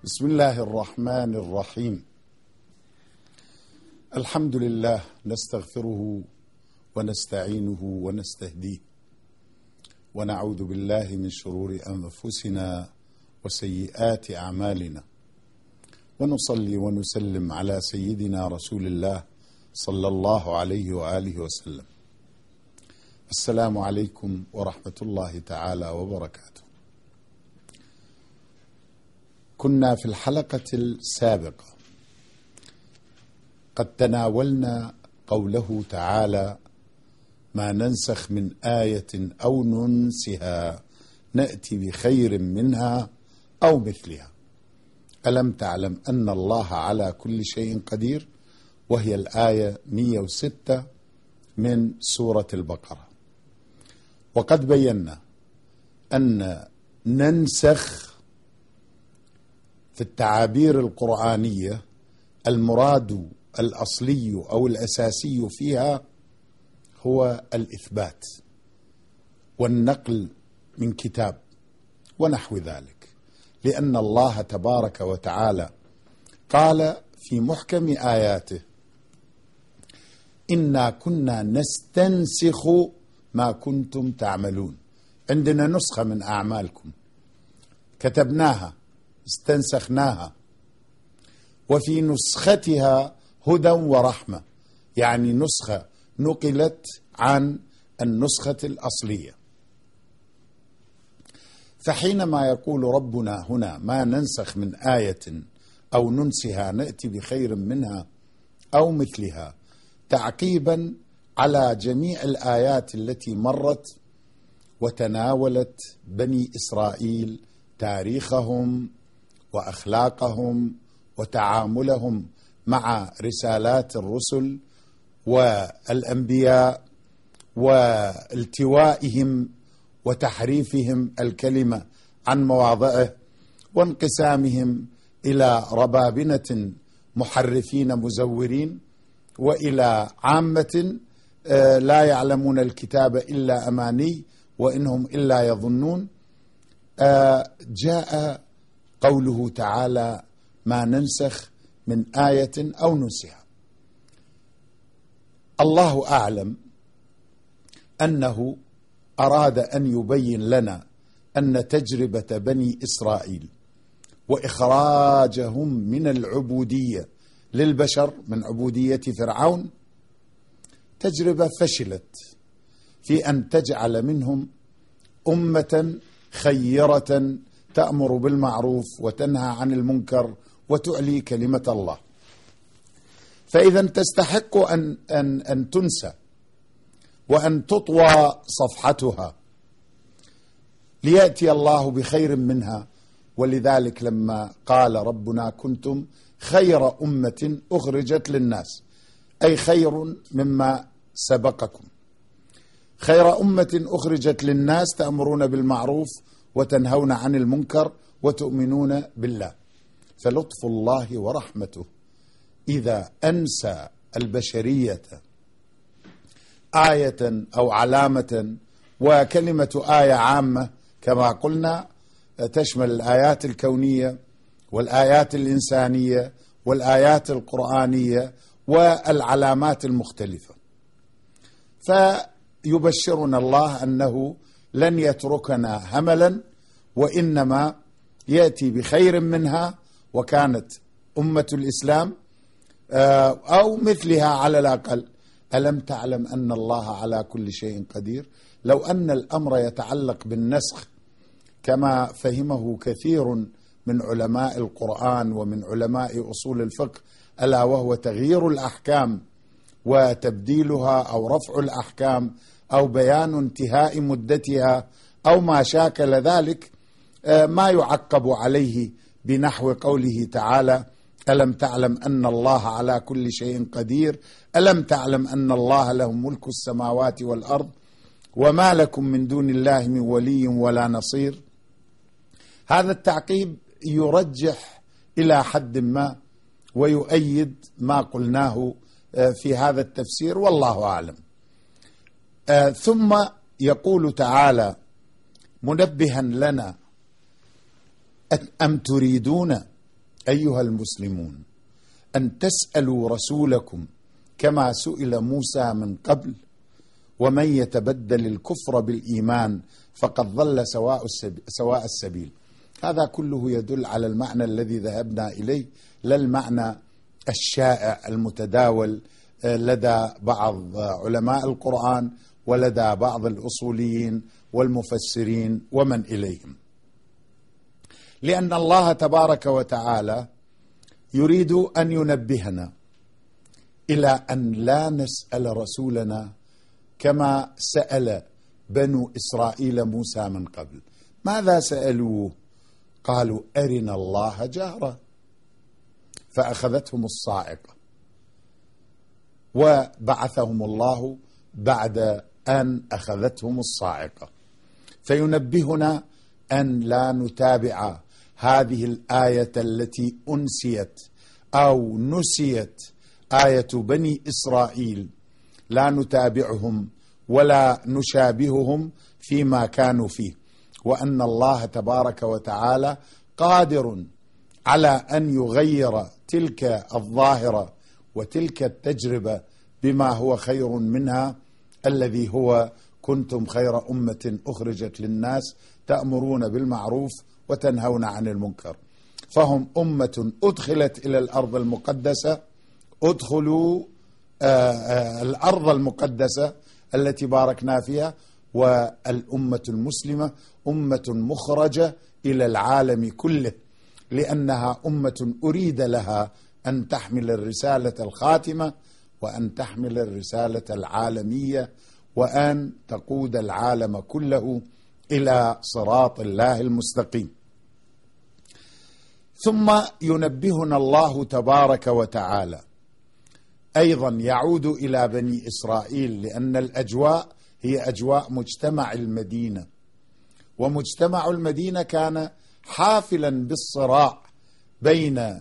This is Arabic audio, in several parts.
بسم الله الرحمن الرحيم. الحمد لله، نستغفره ونستعينه ونستهديه، ونعوذ بالله من شرور أنفسنا وسيئات أعمالنا، ونصلي ونسلم على سيدنا رسول الله صلى الله عليه وآله وسلم. السلام عليكم ورحمة الله تعالى وبركاته. كنا في الحلقة السابقة قد تناولنا قوله تعالى: ما ننسخ من آية أو ننسها نأتي بخير منها أو مثلها. ألم تعلم أن الله على كل شيء قدير؟ وهي الآية 106 من سورة البقرة. وقد بينا أن ننسخ في التعابير القرآنية المراد الأصلي أو الأساسي فيها هو الإثبات والنقل من كتاب ونحو ذلك، لأن الله تبارك وتعالى قال في محكم آياته: إنا كنا نستنسخ ما كنتم تعملون. عندنا نسخة من أعمالكم كتبناها استنسخناها، وفي نسختها هدى ورحمة، يعني نسخة نقلت عن النسخة الأصلية. فحينما يقول ربنا هنا: ما ننسخ من آية أو ننسها نأتي بخير منها أو مثلها، تعقيبا على جميع الآيات التي مرت وتناولت بني إسرائيل تاريخهم وأخلاقهم وتعاملهم مع رسالات الرسل والأنبياء والتوائهم وتحريفهم الكلمة عن مواضعه وانقسامهم إلى ربابنة محرفين مزورين وإلى عامة لا يعلمون الكتاب إلا أماني وإنهم إلا يظنون. جاء قوله تعالى: ما ننسخ من آية أو ننسها. الله أعلم أنه أراد أن يبين لنا أن تجربة بني إسرائيل وإخراجهم من العبودية للبشر من عبودية فرعون تجربة فشلت في أن تجعل منهم أمة خيرة تأمر بالمعروف وتنهى عن المنكر وتعلي كلمة الله. فإذا تستحق أن تنسى وأن تطوى صفحتها ليأتي الله بخير منها. ولذلك لما قال ربنا: كنتم خير أمة أخرجت للناس، أي خير مما سبقكم، خير أمة أخرجت للناس تأمرون بالمعروف وتنهون عن المنكر وتؤمنون بالله. فلطف الله ورحمته إذا أنسى البشرية آية أو علامة، وكلمة آية عامة كما قلنا تشمل الآيات الكونية والآيات الإنسانية والآيات القرآنية والعلامات المختلفة. فيبشرنا الله أنه لن يتركنا هملا، وإنما يأتي بخير منها، وكانت أمة الإسلام أو مثلها على الأقل. ألم تعلم أن الله على كل شيء قدير؟ لو أن الأمر يتعلق بالنسخ كما فهمه كثير من علماء القرآن ومن علماء أصول الفقه، ألا وهو تغيير الأحكام وتبديلها أو رفع الأحكام أو بيان انتهاء مدتها أو ما شاكل ذلك، ما يعقب عليه بنحو قوله تعالى: ألم تعلم أن الله على كل شيء قدير، ألم تعلم أن الله له ملك السماوات والأرض وما لكم من دون الله من ولي ولا نصير. هذا التعقيب يرجح إلى حد ما ويؤيد ما قلناه في هذا التفسير، والله أعلم. ثم يقول تعالى منبها لنا: أم تريدون أيها المسلمون أن تسألوا رسولكم كما سئل موسى من قبل، ومن يتبدل الكفر بالإيمان فقد ضل سواء السبيل. هذا كله يدل على المعنى الذي ذهبنا إليه، لا المعنى الشائع المتداول لدى بعض علماء القرآن ولدى بعض الأصوليين والمفسرين ومن إليهم. لأن الله تبارك وتعالى يريد أن ينبهنا إلى أن لا نسأل رسولنا كما سأل بنو إسرائيل موسى من قبل. ماذا سألوه؟ قالوا أرنا الله جهرة، فأخذتهم الصاعقة وبعثهم الله بعد أن أخذتهم الصاعقة. فينبهنا أن لا نتابع هذه الآية التي أنسيت أو نسيت، آية بني إسرائيل، لا نتابعهم ولا نشابههم فيما كانوا فيه، وأن الله تبارك وتعالى قادر على أن يغير تلك الظاهرة وتلك التجربة بما هو خير منها، الذي هو كنتم خير أمة أخرجت للناس تأمرون بالمعروف وتنهون عن المنكر. فهم أمة أدخلت إلى الأرض المقدسة، ادخلوا الأرض المقدسة التي باركنا فيها، والأمة المسلمة أمة مخرجة إلى العالم كله، لأنها أمة أريد لها أن تحمل الرسالة الخاتمة وأن تحمل الرسالة العالمية وأن تقود العالم كله إلى صراط الله المستقيم. ثم ينبهنا الله تبارك وتعالى أيضا، يعود إلى بني إسرائيل، لأن الأجواء هي أجواء مجتمع المدينة، ومجتمع المدينة كان حافلا بالصراع بين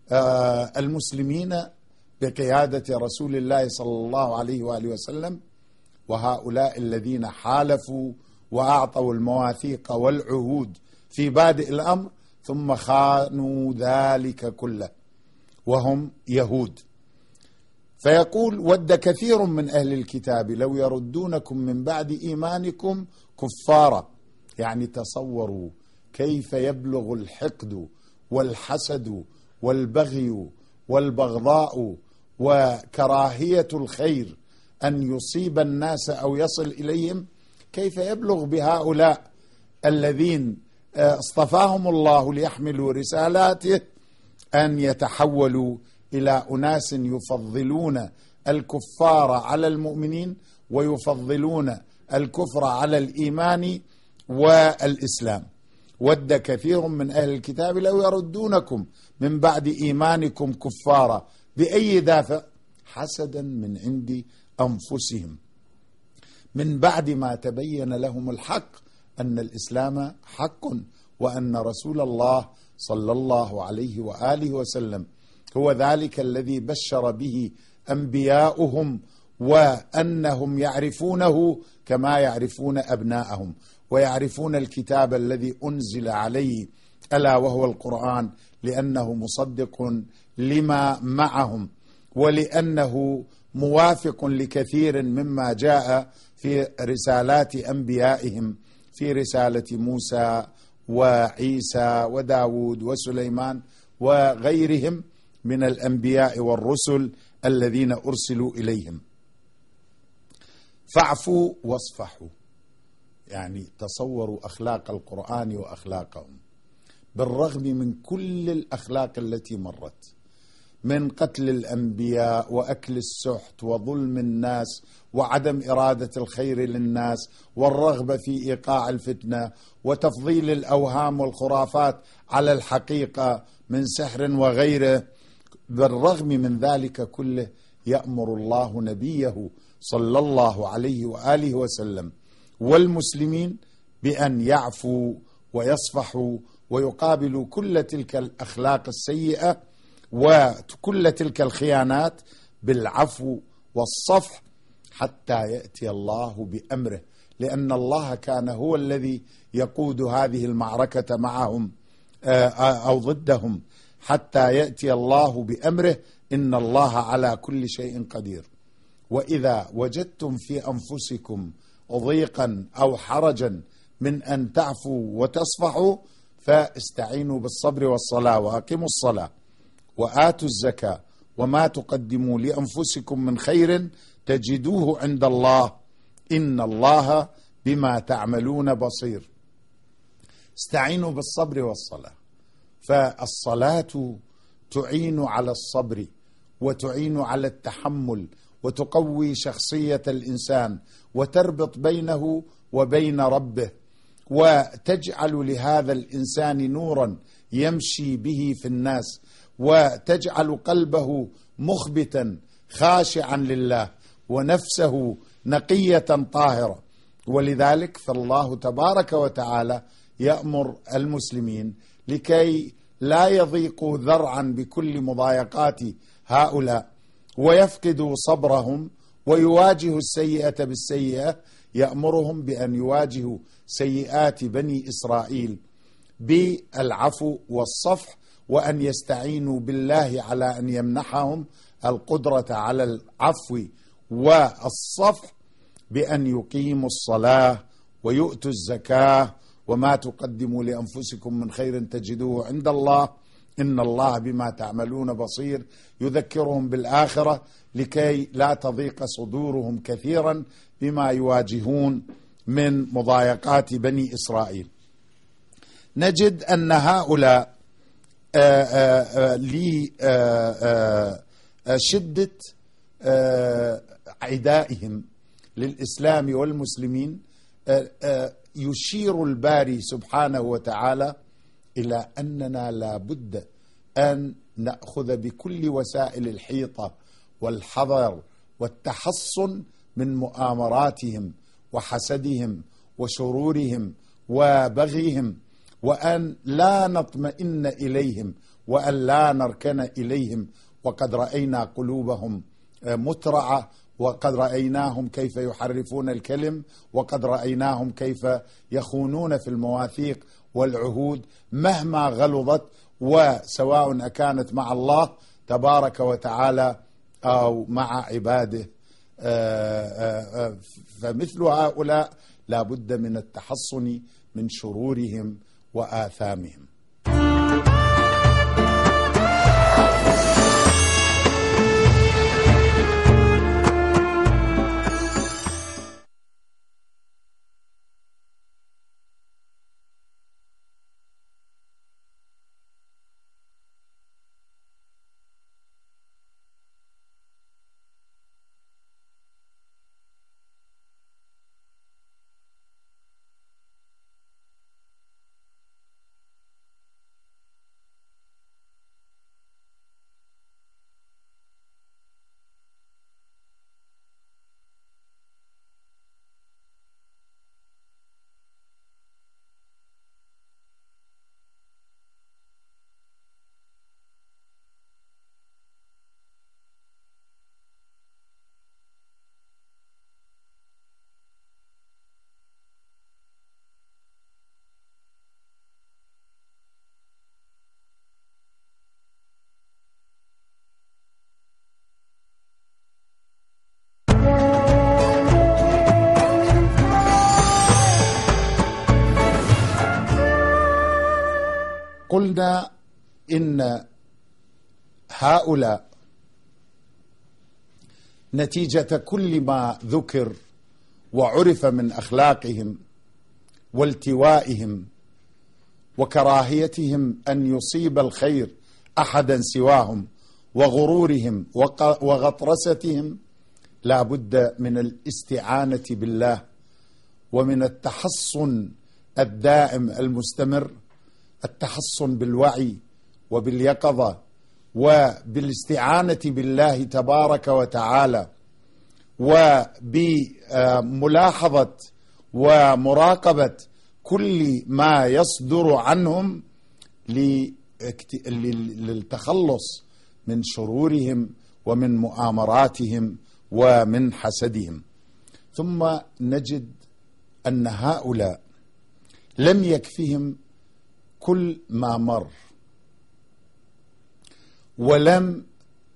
المسلمين بقيادة رسول الله صلى الله عليه وآله وسلم، وهؤلاء الذين حالفوا وأعطوا المواثيق والعهود في بادئ الأمر ثم خانوا ذلك كله، وهم يهود. فيقول: ود كثير من أهل الكتاب لو يردونكم من بعد إيمانكم كفارا. يعني تصوروا كيف يبلغ الحقد والحسد والبغي والبغضاء وكراهية الخير أن يصيب الناس أو يصل إليهم، كيف يبلغ بهؤلاء الذين اصطفاهم الله ليحملوا رسالاته أن يتحولوا إلى أناس يفضلون الكفار على المؤمنين ويفضلون الكفر على الإيمان والإسلام. ود كثير من أهل الكتاب لو يردونكم من بعد إيمانكم كفارا. بأي دافع؟ حسدا من عند أنفسهم، من بعد ما تبين لهم الحق، أن الإسلام حق، وأن رسول الله صلى الله عليه وآله وسلم هو ذلك الذي بشر به أنبياؤهم، وأنهم يعرفونه كما يعرفون أبناءهم، ويعرفون الكتاب الذي أنزل عليه ألا وهو القرآن، لأنه مصدق لما معهم، ولأنه موافق لكثير مما جاء في رسالات أنبيائهم، في رسالة موسى وعيسى وداود وسليمان وغيرهم من الأنبياء والرسل الذين أرسلوا إليهم. فاعفوا واصفحوا، يعني تصوروا أخلاق القرآن وأخلاقهم، بالرغم من كل الأخلاق التي مرت من قتل الأنبياء وأكل السحت وظلم الناس وعدم إرادة الخير للناس والرغبة في إيقاع الفتنة وتفضيل الأوهام والخرافات على الحقيقة من سحر وغيره. بالرغم من ذلك كله يأمر الله نبيه صلى الله عليه وآله وسلم والمسلمين بأن يعفوا ويصفحوا ويقابلوا كل تلك الأخلاق السيئة وكل تلك الخيانات بالعفو والصفح حتى يأتي الله بأمره، لأن الله كان هو الذي يقود هذه المعركة معهم أو ضدهم، حتى يأتي الله بأمره إن الله على كل شيء قدير. وإذا وجدتم في أنفسكم ضيقا أو حرجا من أن تعفوا وتصفحوا فاستعينوا بالصبر والصلاة وأقيموا الصلاة وآتوا الزكاة وما تقدموا لأنفسكم من خير تجدوه عند الله إن الله بما تعملون بصير. استعينوا بالصبر والصلاة، فالصلاة تعين على الصبر وتعين على التحمل وتقوي شخصية الإنسان وتربط بينه وبين ربه وتجعل لهذا الإنسان نورا يمشي به في الناس وتجعل قلبه مخبتا خاشعا لله ونفسه نقية طاهرة. ولذلك فالله تبارك وتعالى يأمر المسلمين لكي لا يضيقوا ذرعا بكل مضايقات هؤلاء ويفقدوا صبرهم ويواجهوا السيئة بالسيئة، يأمرهم بأن يواجهوا سيئات بني إسرائيل بالعفو والصفح، وأن يستعينوا بالله على أن يمنحهم القدرة على العفو والصفح بأن يقيموا الصلاة ويؤتوا الزكاة وما تقدموا لأنفسكم من خير تجدوه عند الله إن الله بما تعملون بصير. يذكرهم بالآخرة لكي لا تضيق صدورهم كثيرا بما يواجهون من مضايقات بني إسرائيل. نجد أن هؤلاء لشدة عدائهم للإسلام والمسلمين يشير الباري سبحانه وتعالى إلى أننا لا بد أن نأخذ بكل وسائل الحيطة والحذر والتحصن من مؤامراتهم وحسدهم وشرورهم وبغيهم، وأن لا نطمئن إليهم وأن لا نركن إليهم. وقد رأينا قلوبهم مترعة، وقد رأيناهم كيف يحرفون الكلم، وقد رأيناهم كيف يخونون في المواثيق والعهود مهما غلظت، وسواء أكانت مع الله تبارك وتعالى أو مع عباده. فمثل هؤلاء لا بد من التحصن من شرورهم وآثامهم. قلنا إن هؤلاء نتيجة كل ما ذكر وعرف من أخلاقهم والتوائهم وكراهيتهم أن يصيب الخير أحدا سواهم وغرورهم وغطرستهم، لا بد من الاستعانة بالله ومن التحصن الدائم المستمر، التحصن بالوعي وباليقظة وبالاستعانة بالله تبارك وتعالى وبملاحظة ومراقبة كل ما يصدر عنهم للتخلص من شرورهم ومن مؤامراتهم ومن حسدهم. ثم نجد أن هؤلاء لم يكفهم كل ما مر، ولم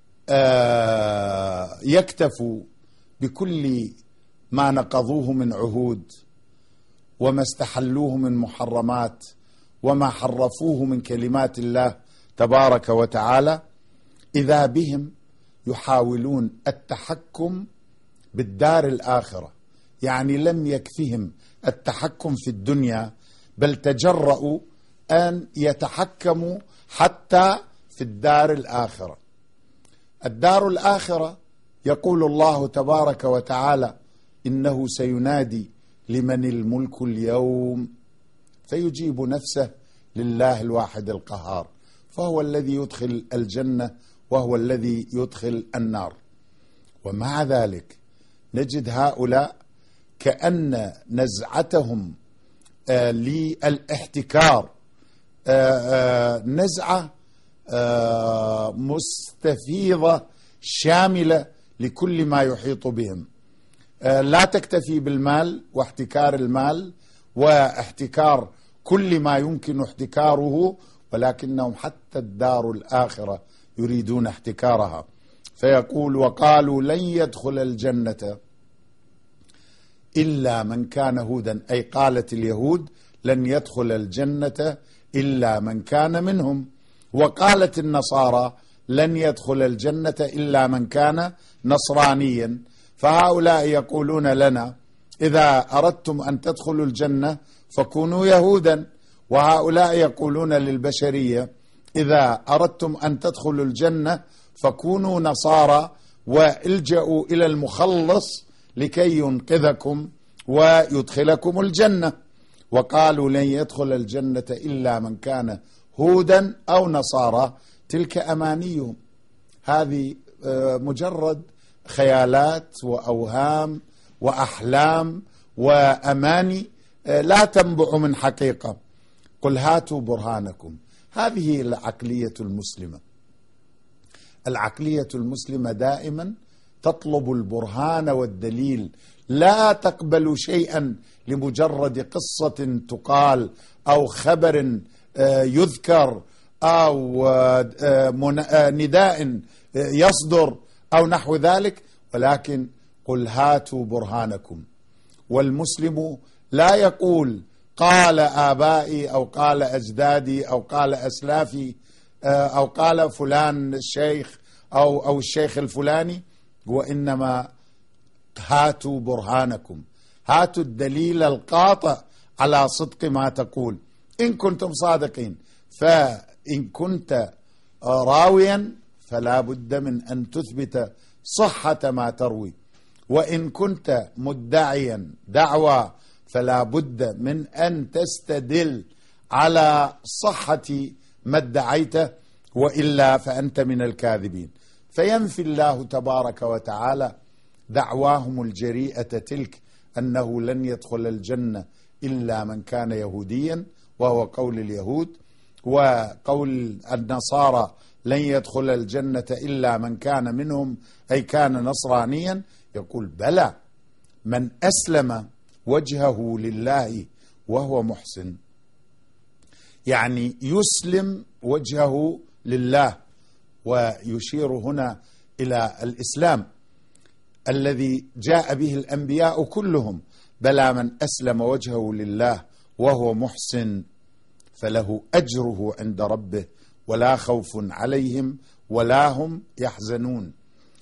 يكتفوا بكل ما نقضوه من عهود وما استحلوه من محرمات وما حرفوه من كلمات الله تبارك وتعالى، إذا بهم يحاولون التحكم بالدار الآخرة. يعني لم يكفهم التحكم في الدنيا، بل تجرؤوا أن يتحكموا حتى في الدار الآخرة. الدار الآخرة يقول الله تبارك وتعالى: إنه سينادي لمن الملك اليوم، فيجيب نفسه لله الواحد القهار، فهو الذي يدخل الجنة وهو الذي يدخل النار. ومع ذلك نجد هؤلاء كأن نزعتهم للاحتكار نزعة مستفيضة شاملة لكل ما يحيط بهم، لا تكتفي بالمال واحتكار المال واحتكار كل ما يمكن احتكاره، ولكنهم حتى الدار الآخرة يريدون احتكارها. فيقول: وقالوا لن يدخل الجنة إلا من كان هودا، أي قالت اليهود لن يدخل الجنة إلا من كان منهم، وقالت النصارى لن يدخل الجنة إلا من كان نصرانيا. فهؤلاء يقولون لنا: إذا أردتم أن تدخلوا الجنة فكونوا يهودا، وهؤلاء يقولون للبشرية: إذا أردتم أن تدخلوا الجنة فكونوا نصارى والجأوا إلى المخلص لكي ينقذكم ويدخلكم الجنة. وقالوا لن يدخل الجنة إلا من كان هودا أو نصارى. تلك أمانيهم، هذه مجرد خيالات وأوهام وأحلام وأماني لا تنبع من حقيقة. قل هاتوا برهانكم. هذه العقلية المسلمة. العقلية المسلمة دائما تطلب البرهان والدليل، لا تقبل شيئا لمجرد قصة تقال أو خبر يذكر أو نداء يصدر أو نحو ذلك، ولكن قل هاتوا برهانكم. والمسلم لا يقول قال آبائي أو قال أجدادي أو قال أسلافي أو قال فلان الشيخ أو الشيخ الفلاني، وإنما هاتوا برهانكم، هاتوا الدليل القاطع على صدق ما تقول إن كنتم صادقين. فإن كنت راويا فلا بد من أن تثبت صحة ما تروي، وإن كنت مدعيا دعوى فلا بد من أن تستدل على صحة ما ادعيته، وإلا فأنت من الكاذبين. فينفي الله تبارك وتعالى دعواهم الجريئة تلك أنه لن يدخل الجنة إلا من كان يهوديا، وهو قول اليهود، وقول النصارى لن يدخل الجنة إلا من كان منهم أي كان نصرانيا. يقول: بلى، من أسلم وجهه لله وهو محسن، يعني يسلم وجهه لله، ويشير هنا إلى الإسلام الذي جاء به الأنبياء كلهم. بلى من أسلم وجهه لله وهو محسن فله أجره عند ربه ولا خوف عليهم ولا هم يحزنون.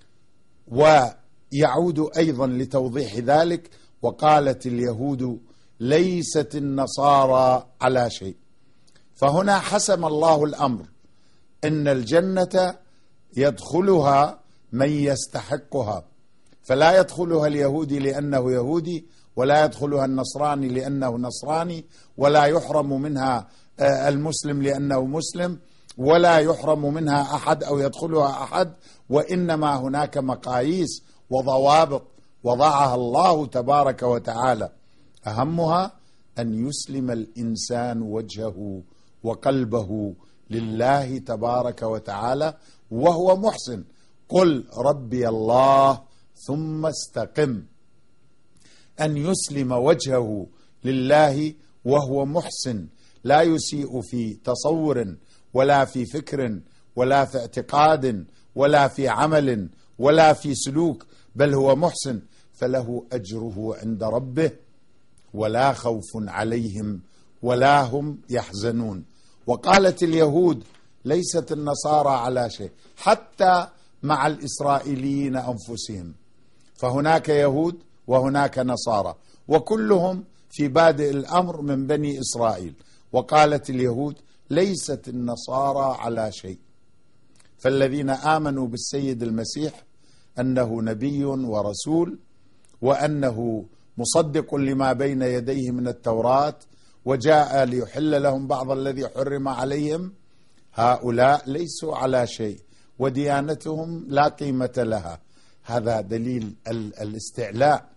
ويعود أيضا لتوضيح ذلك: وقالت اليهود ليست النصارى على شيء. فهنا حسم الله الأمر إن الجنة يدخلها من يستحقها، فلا يدخلها اليهودي لأنه يهودي، ولا يدخلها النصراني لأنه نصراني، ولا يحرم منها المسلم لأنه مسلم، ولا يحرم منها أحد أو يدخلها أحد، وإنما هناك مقاييس وضوابط وضعها الله تبارك وتعالى، أهمها أن يسلم الإنسان وجهه وقلبه لله تبارك وتعالى وهو محسن. قل ربي الله ثم استقم. أن يسلم وجهه لله وهو محسن، لا يسيء في تصور ولا في فكر ولا في اعتقاد ولا في عمل ولا في سلوك، بل هو محسن، فله أجره عند ربه ولا خوف عليهم ولا هم يحزنون. وقالت اليهود ليست النصارى على شيء، حتى مع الإسرائيليين أنفسهم، فهناك يهود وهناك نصارى وكلهم في بادئ الأمر من بني إسرائيل. وقالت اليهود ليست النصارى على شيء. فالذين آمنوا بالسيد المسيح أنه نبي ورسول، وأنه مصدق لما بين يديه من التوراة، وجاء ليحل لهم بعض الذي حرم عليهم، هؤلاء ليسوا على شيء وديانتهم لا قيمة لها. هذا دليل الاستعلاء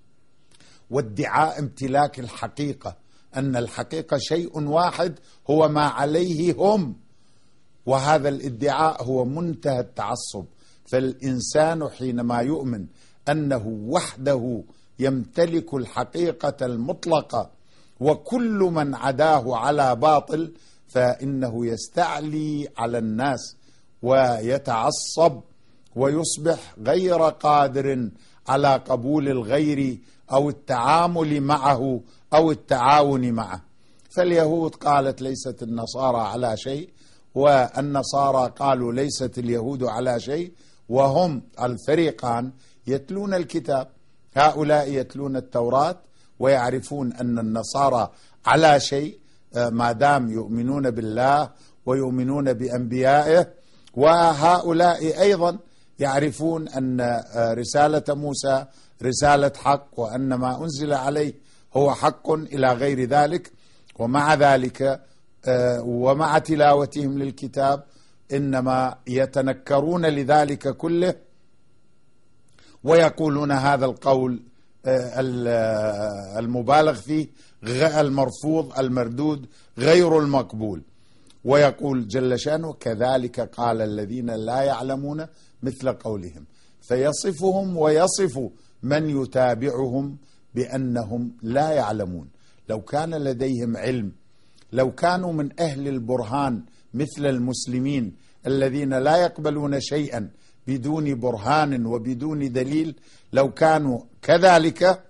وادعاء امتلاك الحقيقة، أن الحقيقة شيء واحد هو ما عليه هم، وهذا الادعاء هو منتهى التعصب. فالإنسان حينما يؤمن أنه وحده يمتلك الحقيقة المطلقة وكل من عداه على باطل، فإنه يستعلي على الناس ويتعصب ويصبح غير قادر على قبول الغير أو التعامل معه أو التعاون معه. فاليهود قالت ليست النصارى على شيء، والنصارى قالوا ليست اليهود على شيء، وهم الفريقان يتلون الكتاب. هؤلاء يتلون التوراة ويعرفون أن النصارى على شيء ما دام يؤمنون بالله ويؤمنون بأنبيائه، وهؤلاء أيضا يعرفون أن رسالة موسى رسالة حق، وأن ما أنزل عليه هو حق إلى غير ذلك. ومع ذلك ومع تلاوتهم للكتاب إنما يتنكرون لذلك كله ويقولون هذا القول المبالغ فيه، المرفوض المردود غير المقبول. ويقول جل شأنه كذلك قال الذين لا يعلمون مثل قولهم، فيصفهم ويصف من يتابعهم بأنهم لا يعلمون. لو كان لديهم علم، لو كانوا من أهل البرهان مثل المسلمين الذين لا يقبلون شيئا بدون برهان وبدون دليل، لو كانوا كذلك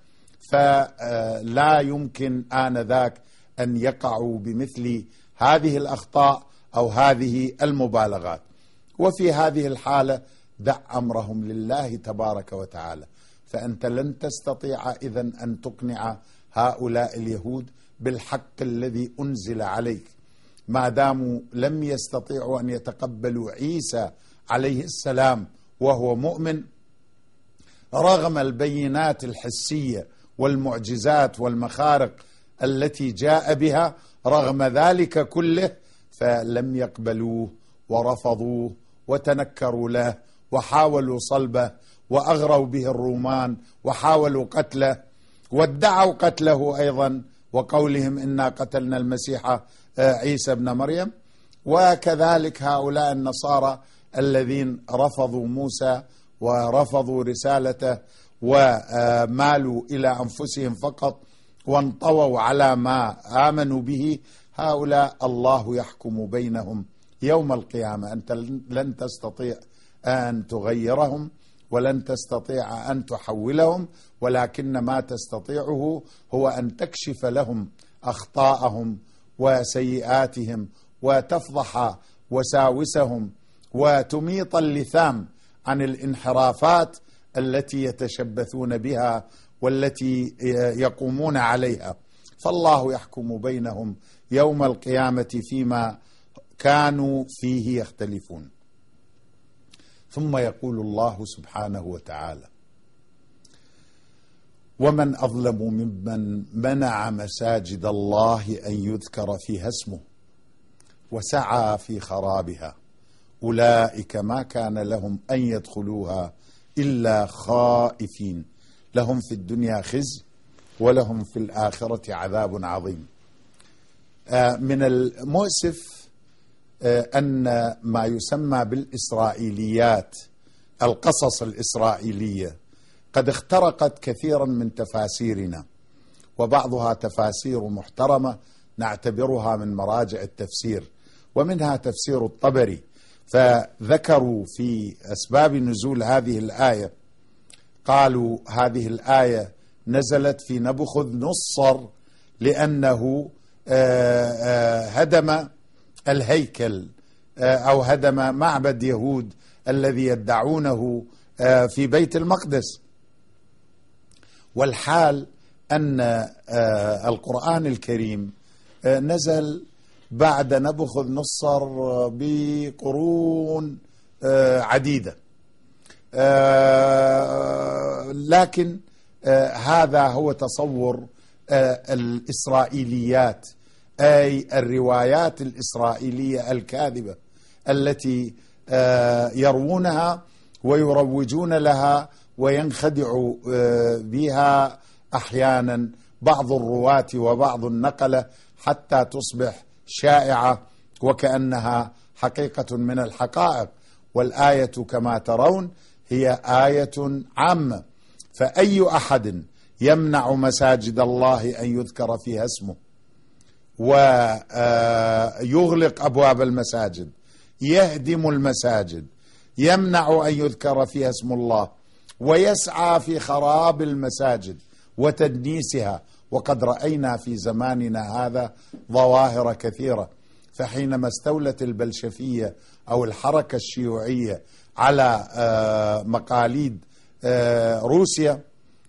فلا يمكن آنذاك أن يقعوا بمثل هذه الأخطاء أو هذه المبالغات. وفي هذه الحالة دع أمرهم لله تبارك وتعالى، فأنت لن تستطيع إذن أن تقنع هؤلاء اليهود بالحق الذي أنزل عليك ما داموا لم يستطيعوا أن يتقبلوا عيسى عليه السلام وهو مؤمن رغم البينات الحسية والمعجزات والمخارق التي جاء بها. رغم ذلك كله فلم يقبلوه ورفضوه وتنكروا له وحاولوا صلبه وأغروا به الرومان وحاولوا قتله وادعوا قتله أيضا، وقولهم إنا قتلنا المسيح عيسى ابن مريم. وكذلك هؤلاء النصارى الذين رفضوا موسى ورفضوا رسالته ومالوا إلى أنفسهم فقط وانطووا على ما آمنوا به، هؤلاء الله يحكم بينهم يوم القيامة. أنت لن تستطيع أن تغيرهم ولن تستطيع أن تحولهم، ولكن ما تستطيعه هو أن تكشف لهم أخطاءهم وسيئاتهم وتفضح وساوسهم وتميط اللثام عن الانحرافات التي يتشبثون بها والتي يقومون عليها. فالله يحكم بينهم يوم القيامة فيما كانوا فيه يختلفون. ثم يقول الله سبحانه وتعالى ومن أظلم ممن منع مساجد الله أن يذكر فيها اسمه وسعى في خرابها أولئك ما كان لهم أن يدخلوها إلا خائفين لهم في الدنيا خزي ولهم في الآخرة عذاب عظيم. من المؤسف أن ما يسمى بالإسرائيليات، القصص الإسرائيلية، قد اخترقت كثيرا من تفاسيرنا، وبعضها تفاسير محترمة نعتبرها من مراجع التفسير، ومنها تفسير الطبري. فذكروا في أسباب نزول هذه الآية، قالوا هذه الآية نزلت في نبوخذ نصر لأنه هدم الهيكل أو هدم معبد يهود الذي يدعونه في بيت المقدس. والحال أن القرآن الكريم نزل بعد نبوخذ نصر بقرون عديدة، لكن هذا هو تصور الإسرائيليات، أي الروايات الإسرائيلية الكاذبة التي يروونها ويروجون لها وينخدع بها أحيانا بعض الرواة وبعض النقلة حتى تصبح شائعة وكأنها حقيقة من الحقائق. والآية كما ترون هي آية عامة، فأي أحد يمنع مساجد الله أن يذكر فيها اسمه ويغلق أبواب المساجد، يهدم المساجد، يمنع أن يذكر فيها اسم الله، ويسعى في خراب المساجد وتدنيسها. وقد رأينا في زماننا هذا ظواهر كثيرة. فحينما استولت البلشفية أو الحركة الشيوعية على مقاليد روسيا،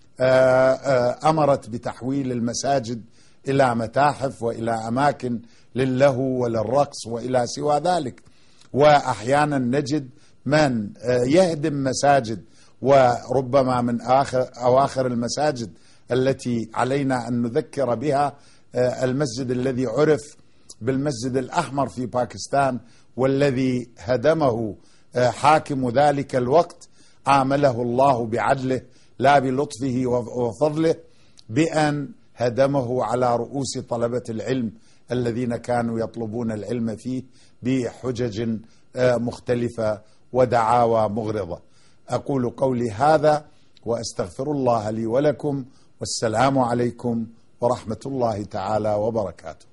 أمرت بتحويل المساجد إلى متاحف وإلى أماكن للهو وللرقص وإلى سوى ذلك. وأحيانا نجد من يهدم مساجد، وربما من أواخر المساجد التي علينا أن نذكر بها المسجد الذي عرف بالمسجد الأحمر في باكستان، والذي هدمه حاكم ذلك الوقت عامله الله بعدله لا بلطفه وفضله، بأن هدمه على رؤوس طلبة العلم الذين كانوا يطلبون العلم فيه بحجج مختلفة ودعاوى مغرضة. أقول قولي هذا وأستغفر الله لي ولكم، والسلام عليكم ورحمة الله تعالى وبركاته.